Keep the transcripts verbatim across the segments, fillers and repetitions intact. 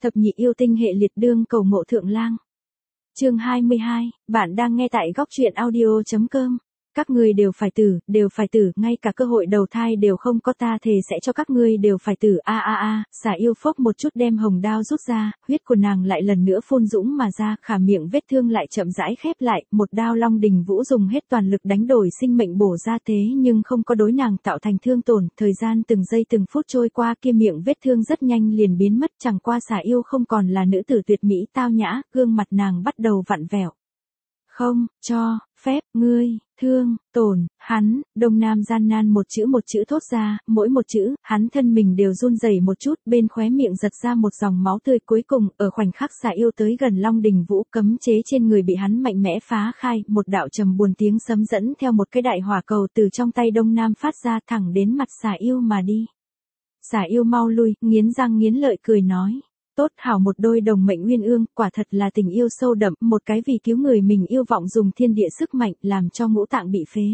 Thập nhị yêu tinh hệ liệt đương cầu ngộ thượng lang. Chương hai mươi hai, bạn đang nghe tại góc truyện audio chấm com. Các ngươi đều phải tử, đều phải tử, ngay cả cơ hội đầu thai đều không có, ta thề sẽ cho các ngươi đều phải tử. A a a, xả yêu phốc một chút đem hồng đao rút ra, huyết của nàng lại lần nữa phun dũng mà ra, khả miệng vết thương lại chậm rãi khép lại, một đao Long Đình Vũ dùng hết toàn lực đánh đổi sinh mệnh bổ ra thế nhưng không có đối nàng tạo thành thương tổn, thời gian từng giây từng phút trôi qua kia miệng vết thương rất nhanh liền biến mất, chẳng qua xả yêu không còn là nữ tử tuyệt mỹ tao nhã, gương mặt nàng bắt đầu vặn vẹo. Không, cho, phép, ngươi, thương, tổn, hắn, Đông Nam gian nan một chữ một chữ thốt ra, mỗi một chữ, hắn thân mình đều run rẩy một chút, bên khóe miệng giật ra một dòng máu tươi, cuối cùng, ở khoảnh khắc xả yêu tới gần Long Đình Vũ, cấm chế trên người bị hắn mạnh mẽ phá khai, một đạo trầm buồn tiếng sấm dẫn theo một cái đại hỏa cầu từ trong tay Đông Nam phát ra thẳng đến mặt xả yêu mà đi. Xả yêu mau lui, nghiến răng nghiến lợi cười nói. Tốt hảo một đôi đồng mệnh uyên ương, quả thật là tình yêu sâu đậm, một cái vì cứu người mình yêu vọng dùng thiên địa sức mạnh làm cho ngũ tạng bị phế.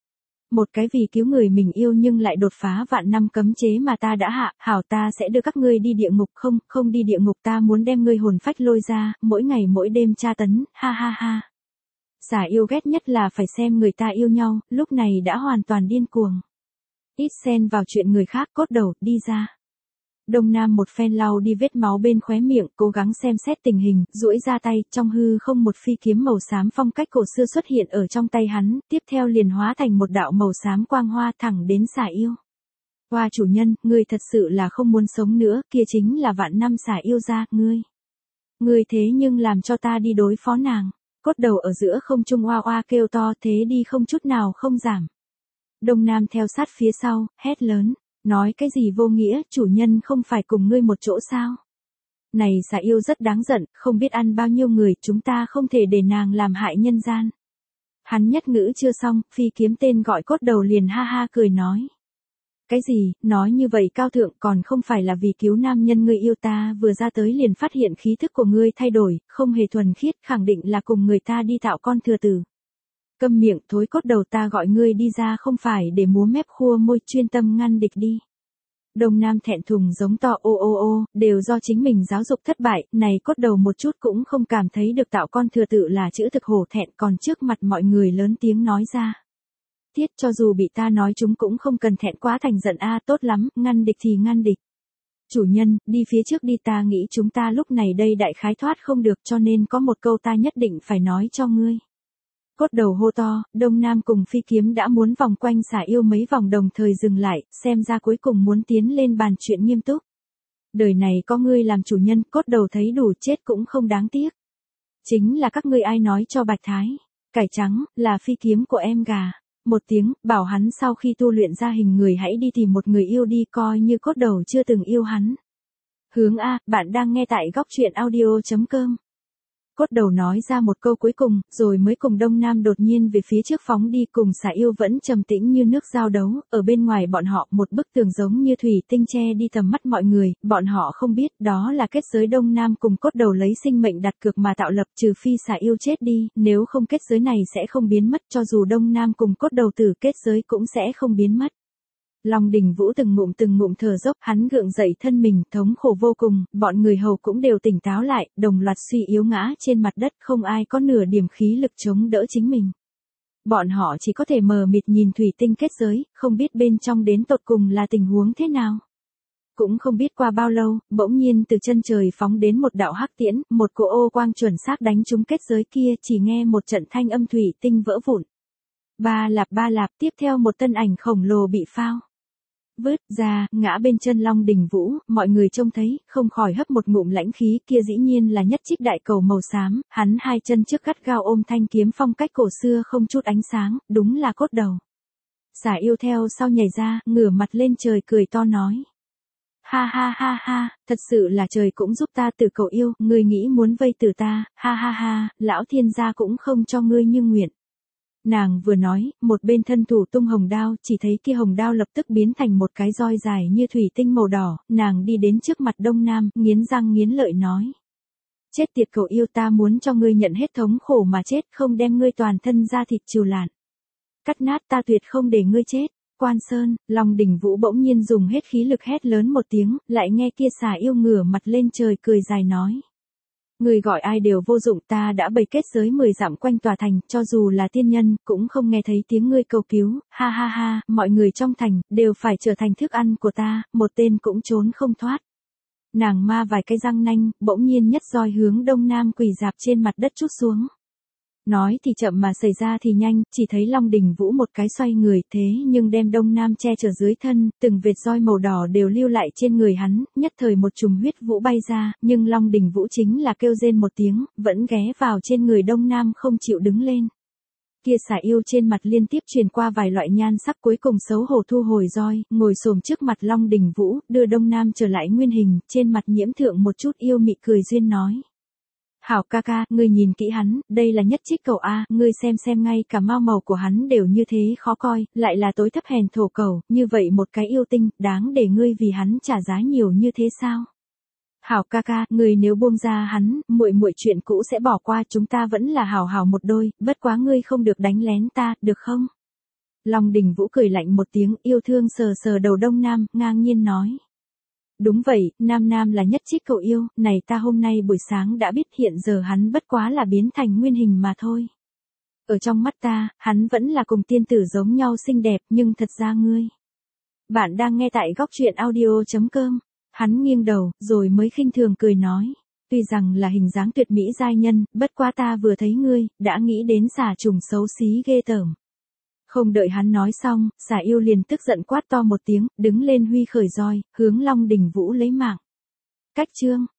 Một cái vì cứu người mình yêu nhưng lại đột phá vạn năm cấm chế mà ta đã hạ, hảo ta sẽ đưa các ngươi đi địa ngục, không, không đi địa ngục, ta muốn đem ngươi hồn phách lôi ra, mỗi ngày mỗi đêm tra tấn, ha ha ha. Xả yêu ghét nhất là phải xem người ta yêu nhau, lúc này đã hoàn toàn điên cuồng. Ít xen vào chuyện người khác, cốt đầu, đi ra. Đông Nam một phen lau đi vết máu bên khóe miệng, cố gắng xem xét tình hình, duỗi ra tay, trong hư không một phi kiếm màu xám phong cách cổ xưa xuất hiện ở trong tay hắn, tiếp theo liền hóa thành một đạo màu xám quang hoa thẳng đến xả yêu. Hoa chủ nhân, ngươi thật sự là không muốn sống nữa, kia chính là vạn năm xả yêu ra, ngươi. Ngươi thế nhưng làm cho ta đi đối phó nàng, cốt đầu ở giữa không trung oa oa kêu to thế đi không chút nào không giảm. Đông Nam theo sát phía sau, hét lớn. Nói cái gì vô nghĩa, chủ nhân không phải cùng ngươi một chỗ sao? Này xả yêu rất đáng giận, không biết ăn bao nhiêu người, chúng ta không thể để nàng làm hại nhân gian. Hắn nhất ngữ chưa xong, phi kiếm tên gọi cốt đầu liền ha ha cười nói. Cái gì, nói như vậy cao thượng còn không phải là vì cứu nam nhân ngươi yêu ta vừa ra tới liền phát hiện khí thức của ngươi thay đổi, không hề thuần khiết, khẳng định là cùng người ta đi tạo con thừa tử. Câm miệng thối cốt đầu, ta gọi ngươi đi ra không phải để múa mép khua môi, chuyên tâm ngăn địch đi. Đông Nam thẹn thùng giống to ô ô ô, đều do chính mình giáo dục thất bại, này cốt đầu một chút cũng không cảm thấy được tạo con thừa tự là chữ thực hổ thẹn, còn trước mặt mọi người lớn tiếng nói ra. Thiết cho dù bị ta nói chúng cũng không cần thẹn quá thành giận a, tốt lắm, ngăn địch thì ngăn địch. Chủ nhân, đi phía trước đi, ta nghĩ chúng ta lúc này đây đại khái thoát không được, cho nên có một câu ta nhất định phải nói cho ngươi. Cốt đầu hô to, Đông Nam cùng phi kiếm đã muốn vòng quanh xả yêu mấy vòng đồng thời dừng lại, xem ra cuối cùng muốn tiến lên bàn chuyện nghiêm túc. Đời này có ngươi làm chủ nhân, cốt đầu thấy đủ chết cũng không đáng tiếc. Chính là các ngươi ai nói cho Bạch Thái, cải trắng, là phi kiếm của em gà. Một tiếng, bảo hắn sau khi tu luyện ra hình người hãy đi tìm một người yêu đi, coi như cốt đầu chưa từng yêu hắn. Hướng A, bạn đang nghe tại góc truyện audio chấm com. Cốt đầu nói ra một câu cuối cùng, rồi mới cùng Đông Nam đột nhiên về phía trước phóng đi, cùng xả yêu vẫn trầm tĩnh như nước giao đấu, ở bên ngoài bọn họ một bức tường giống như thủy tinh che đi tầm mắt mọi người, bọn họ không biết đó là kết giới Đông Nam cùng cốt đầu lấy sinh mệnh đặt cược mà tạo lập, trừ phi xả yêu chết đi, nếu không kết giới này sẽ không biến mất, cho dù Đông Nam cùng cốt đầu tử kết giới cũng sẽ không biến mất. Long Đình Vũ từng ngụm từng ngụm thở dốc, hắn gượng dậy thân mình, thống khổ vô cùng, bọn người hầu cũng đều tỉnh táo lại, đồng loạt suy yếu ngã trên mặt đất, không ai có nửa điểm khí lực chống đỡ chính mình. Bọn họ chỉ có thể mờ mịt nhìn thủy tinh kết giới, không biết bên trong đến tột cùng là tình huống thế nào. Cũng không biết qua bao lâu, bỗng nhiên từ chân trời phóng đến một đạo hắc tiễn, một cỗ ô quang chuẩn xác đánh trúng kết giới kia, chỉ nghe một trận thanh âm thủy tinh vỡ vụn. Ba lạp ba lạp, tiếp theo một thân ảnh khổng lồ bị phao vứt ra, ngã bên chân Long Đình Vũ, mọi người trông thấy, không khỏi hấp một ngụm lãnh khí, kia dĩ nhiên là nhất trích đại cầu màu xám, hắn hai chân trước gắt gao ôm thanh kiếm phong cách cổ xưa không chút ánh sáng, đúng là cốt đầu. Xả yêu theo sau nhảy ra, ngửa mặt lên trời cười to nói. Ha ha ha ha, thật sự là trời cũng giúp ta từ cầu yêu, ngươi nghĩ muốn vây từ ta, ha ha ha, lão thiên gia cũng không cho ngươi như nguyện. Nàng vừa nói, một bên thân thủ tung hồng đao, chỉ thấy kia hồng đao lập tức biến thành một cái roi dài như thủy tinh màu đỏ, nàng đi đến trước mặt Đông Nam, nghiến răng nghiến lợi nói. Chết tiệt cậu yêu, ta muốn cho ngươi nhận hết thống khổ mà chết, không đem ngươi toàn thân ra thịt trừ lạn. Cắt nát ta tuyệt không để ngươi chết. Quan Sơn, Long Đình Vũ bỗng nhiên dùng hết khí lực hét lớn một tiếng, lại nghe kia xà yêu ngửa mặt lên trời cười dài nói. Người gọi ai đều vô dụng, ta đã bày kết giới mười dặm quanh tòa thành, cho dù là tiên nhân, cũng không nghe thấy tiếng ngươi cầu cứu, ha ha ha, mọi người trong thành, đều phải trở thành thức ăn của ta, một tên cũng trốn không thoát. Nàng ma vài cái răng nanh, bỗng nhiên nhất roi hướng đông nam quỳ dạp trên mặt đất trút xuống. Nói thì chậm mà xảy ra thì nhanh, chỉ thấy Long Đình Vũ một cái xoay người thế nhưng đem đông nam che chở dưới thân, từng vệt roi màu đỏ đều lưu lại trên người hắn, nhất thời một chùm huyết vũ bay ra, nhưng Long Đình Vũ chính là kêu rên một tiếng, vẫn ghé vào trên người đông nam không chịu đứng lên. Kia xà yêu trên mặt liên tiếp truyền qua vài loại nhan sắc, cuối cùng xấu hổ thu hồi roi, ngồi xổm trước mặt Long Đình Vũ, đưa đông nam trở lại nguyên hình, trên mặt nhiễm thượng một chút yêu mị cười duyên nói. Hảo ca ca, ngươi nhìn kỹ hắn, đây là nhất trích cầu A, ngươi xem xem ngay cả mao màu của hắn đều như thế khó coi, lại là tối thấp hèn thổ cầu, như vậy một cái yêu tinh, đáng để ngươi vì hắn trả giá nhiều như thế sao? Hảo ca ca, ngươi nếu buông ra hắn, muội muội chuyện cũ sẽ bỏ qua, chúng ta vẫn là hảo hảo một đôi, bất quá ngươi không được đánh lén ta, được không? Long Đình Vũ cười lạnh một tiếng, yêu thương sờ sờ đầu đông nam, ngang nhiên nói. Đúng vậy, Nam Nam là nhất trích cậu yêu, này ta hôm nay buổi sáng đã biết, hiện giờ hắn bất quá là biến thành nguyên hình mà thôi. Ở trong mắt ta, hắn vẫn là cùng tiên tử giống nhau xinh đẹp, nhưng thật ra ngươi. Bạn đang nghe tại góc truyện audio chấm com. Hắn nghiêng đầu, rồi mới khinh thường cười nói. Tuy rằng là hình dáng tuyệt mỹ giai nhân, bất quá ta vừa thấy ngươi, đã nghĩ đến xà trùng xấu xí ghê tởm. Không đợi hắn nói xong, xà yêu liền tức giận quát to một tiếng, đứng lên huy khởi roi, hướng Long Đình Vũ lấy mạng. Cách chương.